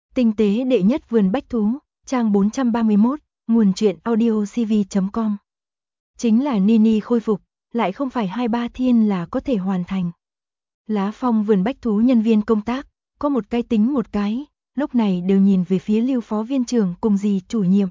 Tinh tế đệ nhất vườn bách thú, trang 431, nguồn truyện audiocv.com. Chính là Nini khôi phục, lại không phải 2-3 thiên là có thể hoàn thành. Lá Phong vườn bách thú nhân viên công tác, có một cái tính một cái, lúc này đều nhìn về phía Lưu phó viên trưởng cùng dì chủ nhiệm.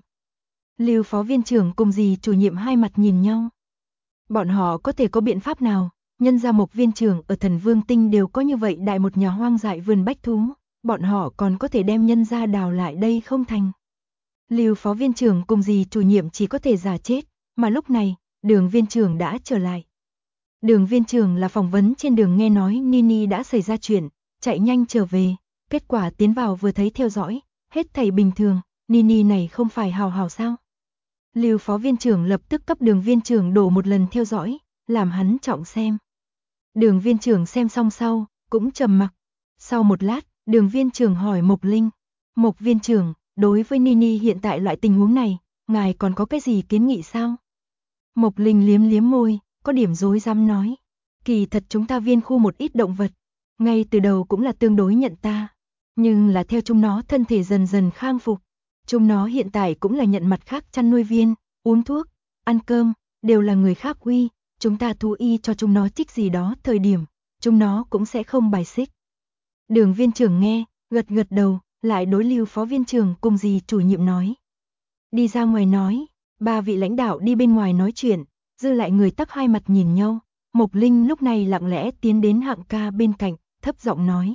Lưu phó viên trưởng cùng dì chủ nhiệm hai mặt nhìn nhau. Bọn họ có thể có biện pháp nào? Nhân gia Mộc viên trưởng ở Thần Vương Tinh đều có như vậy đại một nhà hoang dại vườn bách thú, bọn họ còn có thể đem nhân gia đào lại đây không thành. Lưu phó viên trưởng cùng dì chủ nhiệm chỉ có thể giả chết, mà lúc này, Đường viên trưởng đã trở lại. Đường viên trưởng là phỏng vấn trên đường nghe nói Nini đã xảy ra chuyện, chạy nhanh trở về, kết quả tiến vào vừa thấy theo dõi, hết thảy bình thường, Nini này không phải hào hào sao? Lưu phó viên trưởng lập tức cấp Đường viên trưởng đổ một lần theo dõi, làm hắn trọng xem. Đường viên trưởng xem xong sau, cũng trầm mặc. Sau một lát, Đường viên trưởng hỏi Mộc Linh. Mộc viên trưởng, đối với Nini hiện tại loại tình huống này, ngài còn có cái gì kiến nghị sao? Mộc Linh liếm liếm môi, có điểm rối rắm nói. Kỳ thật chúng ta viên khu một ít động vật, ngay từ đầu cũng là tương đối nhận ta. Nhưng là theo chúng nó thân thể dần dần khang phục. Chúng nó hiện tại cũng là nhận mặt khác chăn nuôi viên, uống thuốc, ăn cơm, đều là người khác uy. Chúng ta thú y cho chúng nó trích gì đó thời điểm, chúng nó cũng sẽ không bài xích. Đường viên trưởng nghe, gật gật đầu, lại đối Lưu phó viên trưởng cùng dì chủ nhiệm nói. Đi ra ngoài nói, ba vị lãnh đạo đi bên ngoài nói chuyện, dư lại người tắc hai mặt nhìn nhau. Mộc Linh lúc này lặng lẽ tiến đến Hạng ca bên cạnh, thấp giọng nói.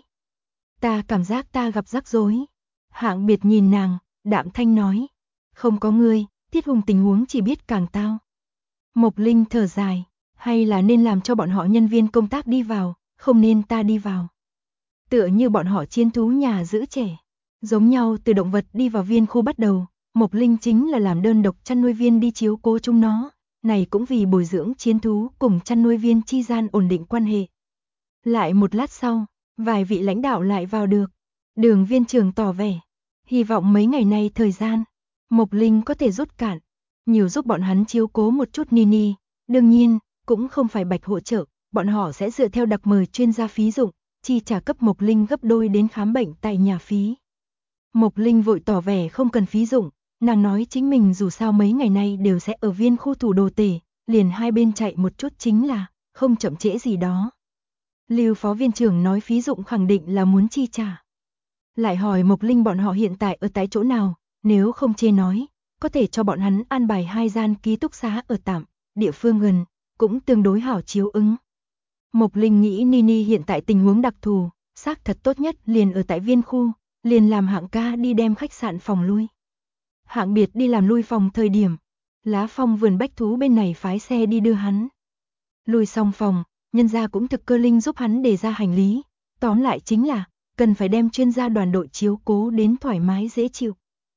Ta cảm giác ta gặp rắc rối. Hạng Biệt nhìn nàng, đạm thanh nói. Không có ngươi, Thiết Hùng tình huống chỉ biết càng tao. Mộc Linh thở dài. Hay là nên làm cho bọn họ nhân viên công tác đi vào, không nên ta đi vào. Tựa như bọn họ chiến thú nhà giữ trẻ. Giống nhau từ động vật đi vào viên khu bắt đầu, Mộc Linh chính là làm đơn độc chăn nuôi viên đi chiếu cố chúng nó. Này cũng vì bồi dưỡng chiến thú cùng chăn nuôi viên chi gian ổn định quan hệ. Lại một lát sau, vài vị lãnh đạo lại vào được. Đường viên trưởng tỏ vẻ. Hy vọng mấy ngày nay thời gian, Mộc Linh có thể rút cạn, nhiều giúp bọn hắn chiếu cố một chút Nini. Đương nhiên, cũng không phải bạch hỗ trợ, bọn họ sẽ dựa theo đặc mời chuyên gia phí dụng, chi trả cấp Mộc Linh gấp đôi đến khám bệnh tại nhà phí. Mộc Linh vội tỏ vẻ không cần phí dụng, nàng nói chính mình dù sao mấy ngày nay đều sẽ ở viên khu thủ đồ tể, liền hai bên chạy một chút chính là, không chậm trễ gì đó. Lưu phó viên trưởng nói phí dụng khẳng định là muốn chi trả. Lại hỏi Mộc Linh bọn họ hiện tại ở tại chỗ nào, nếu không chê nói, có thể cho bọn hắn an bài 2 gian ký túc xá ở tạm, địa phương gần, cũng tương đối hảo chiếu ứng. Mộc Linh nghĩ Nini hiện tại tình huống đặc thù, xác thật tốt nhất liền ở tại viên khu, liền làm Hạng ca đi đem khách sạn phòng lui. Hạng Biệt đi làm lui phòng thời điểm, Lá Phong vườn bách thú bên này phái xe đi đưa hắn. Lui xong phòng, nhân gia cũng thực cơ linh giúp hắn đề ra hành lý, tóm lại chính là, cần phải đem chuyên gia đoàn đội chiếu cố đến thoải mái dễ chịu.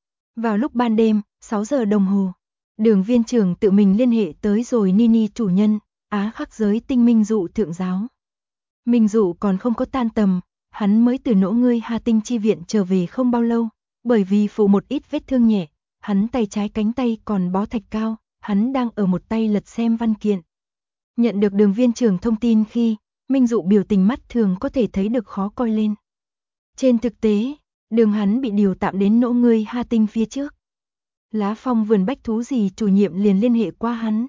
Vào lúc ban đêm, 6 giờ đồng hồ, Đường viên trưởng tự mình liên hệ tới rồi Nini chủ nhân, Á Khắc giới tinh Minh Dụ thượng giáo. Minh Dụ còn không có tan tầm, hắn mới từ nỗ ngươi Hà Tinh chi viện trở về không bao lâu, bởi vì phụ một ít vết thương nhẹ, hắn tay trái cánh tay còn bó thạch cao, hắn đang ở một tay lật xem văn kiện. Nhận được đường viên trưởng thông tin khi, Minh Dụ biểu tình mắt thường có thể thấy được khó coi lên. Trên thực tế, đường hắn bị điều tạm đến nỗ ngươi Hà Tinh phía trước. Lá Phong vườn bách thú dì chủ nhiệm liền liên hệ qua hắn.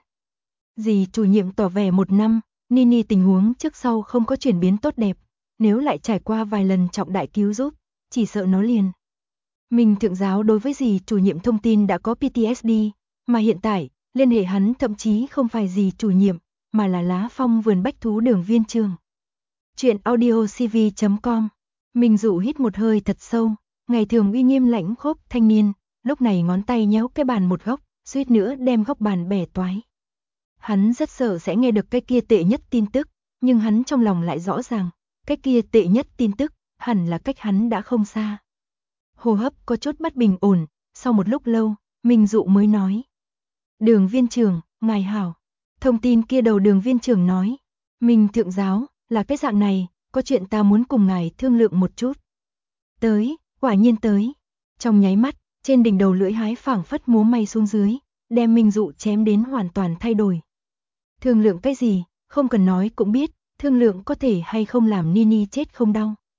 Dì chủ nhiệm tỏ vẻ 1 năm, Nini tình huống trước sau không có chuyển biến tốt đẹp, nếu lại trải qua vài lần trọng đại cứu giúp, chỉ sợ nó liền. Mình thượng giáo đối với dì chủ nhiệm thông tin đã có PTSD, mà hiện tại, liên hệ hắn thậm chí không phải dì chủ nhiệm, mà là Lá Phong vườn bách thú đường viên trường. Chuyện audiocv.com. Minh Dụ hít một hơi thật sâu, ngày thường uy nghiêm lãnh khốc thanh niên, lúc này ngón tay nhéo cái bàn một góc, suýt nữa đem góc bàn bẻ toái. Hắn rất sợ sẽ nghe được cái kia tệ nhất tin tức, nhưng hắn trong lòng lại rõ ràng, cái kia tệ nhất tin tức, hẳn là cách hắn đã không xa. Hô hấp có chút bất bình ổn, sau một lúc lâu, Minh Dụ mới nói. Đường viên trưởng, ngài hảo. Thông tin kia đầu đường viên trưởng nói. Minh thượng giáo, là cái dạng này, có chuyện ta muốn cùng ngài thương lượng một chút. Tới, quả nhiên tới. Trong nháy mắt, trên đỉnh đầu lưỡi hái phảng phất múa may xuống dưới, đem Minh Dụ chém đến hoàn toàn thay đổi. Thương lượng cái gì, không cần nói cũng biết, thương lượng có thể hay không làm Nini chết không đau.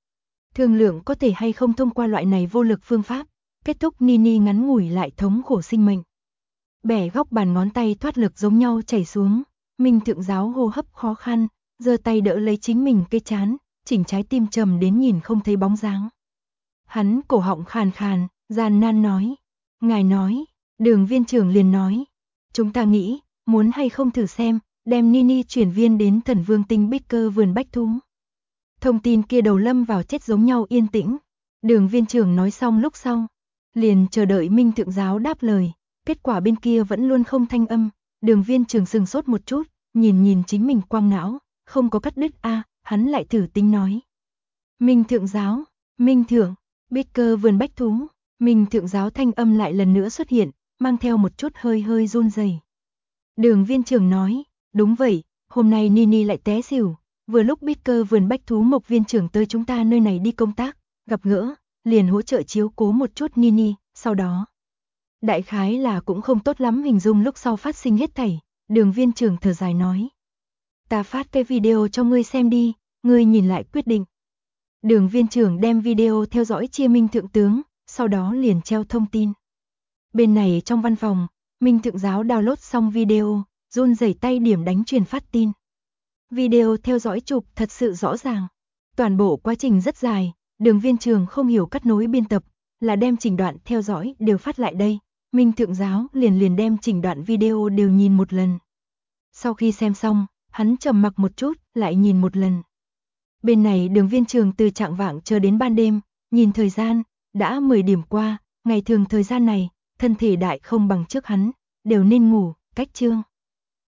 Thương lượng có thể hay không thông qua loại này vô lực phương pháp, kết thúc Nini ngắn ngủi lại thống khổ sinh mệnh. Bẻ góc bàn ngón tay thoát lực giống nhau chảy xuống, Minh Thượng Giáo hô hấp khó khăn, giơ tay đỡ lấy chính mình cái trán, chỉnh trái tim trầm đến nhìn không thấy bóng dáng. Hắn cổ họng khàn khàn, gian nan nói, ngài nói, Đường viên trưởng liền nói, chúng ta nghĩ, muốn hay không thử xem, đem Nini chuyển viên đến Thần Vương Tinh Bích Cơ vườn bách thú. Thông tin kia đầu lâm vào chết giống nhau yên tĩnh, Đường viên trưởng nói xong lúc sau, liền chờ đợi Minh Thượng Giáo đáp lời, kết quả bên kia vẫn luôn không thanh âm, Đường viên trưởng sừng sốt một chút, nhìn chính mình quang não, không có cắt đứt a, hắn lại thử tính nói. Minh Thượng Giáo, Minh Thượng, Bích Cơ vườn bách thú, Minh Thượng Giáo thanh âm lại lần nữa xuất hiện, mang theo một chút hơi run rẩy. Đường viên trưởng nói, đúng vậy, hôm nay Nini lại té xỉu, vừa lúc Bích Cơ vườn bách thú Mộc viên trưởng tới chúng ta nơi này đi công tác, gặp gỡ, liền hỗ trợ chiếu cố một chút Nini, sau đó. Đại khái là cũng không tốt lắm hình dung lúc sau phát sinh hết thảy, Đường viên trưởng thở dài nói. Ta phát cái video cho ngươi xem đi, ngươi nhìn lại quyết định. Đường viên trưởng đem video theo dõi chia Minh Thượng tướng, sau đó liền treo thông tin. Bên này trong văn phòng, Minh Thượng Giáo download xong video, run rẩy tay điểm đánh truyền phát tin. Video theo dõi chụp thật sự rõ ràng. Toàn bộ quá trình rất dài, Đường viên trưởng không hiểu cắt nối biên tập, là đem chỉnh đoạn theo dõi đều phát lại đây. Minh Thượng Giáo liền đem chỉnh đoạn video đều nhìn một lần. Sau khi xem xong, hắn trầm mặc một chút, lại nhìn một lần. Bên này Đường viên trưởng từ trạng vạng chờ đến ban đêm, nhìn thời gian, đã 10 điểm qua, ngày thường thời gian này, thân thể đại không bằng trước hắn, đều nên ngủ, cách chương.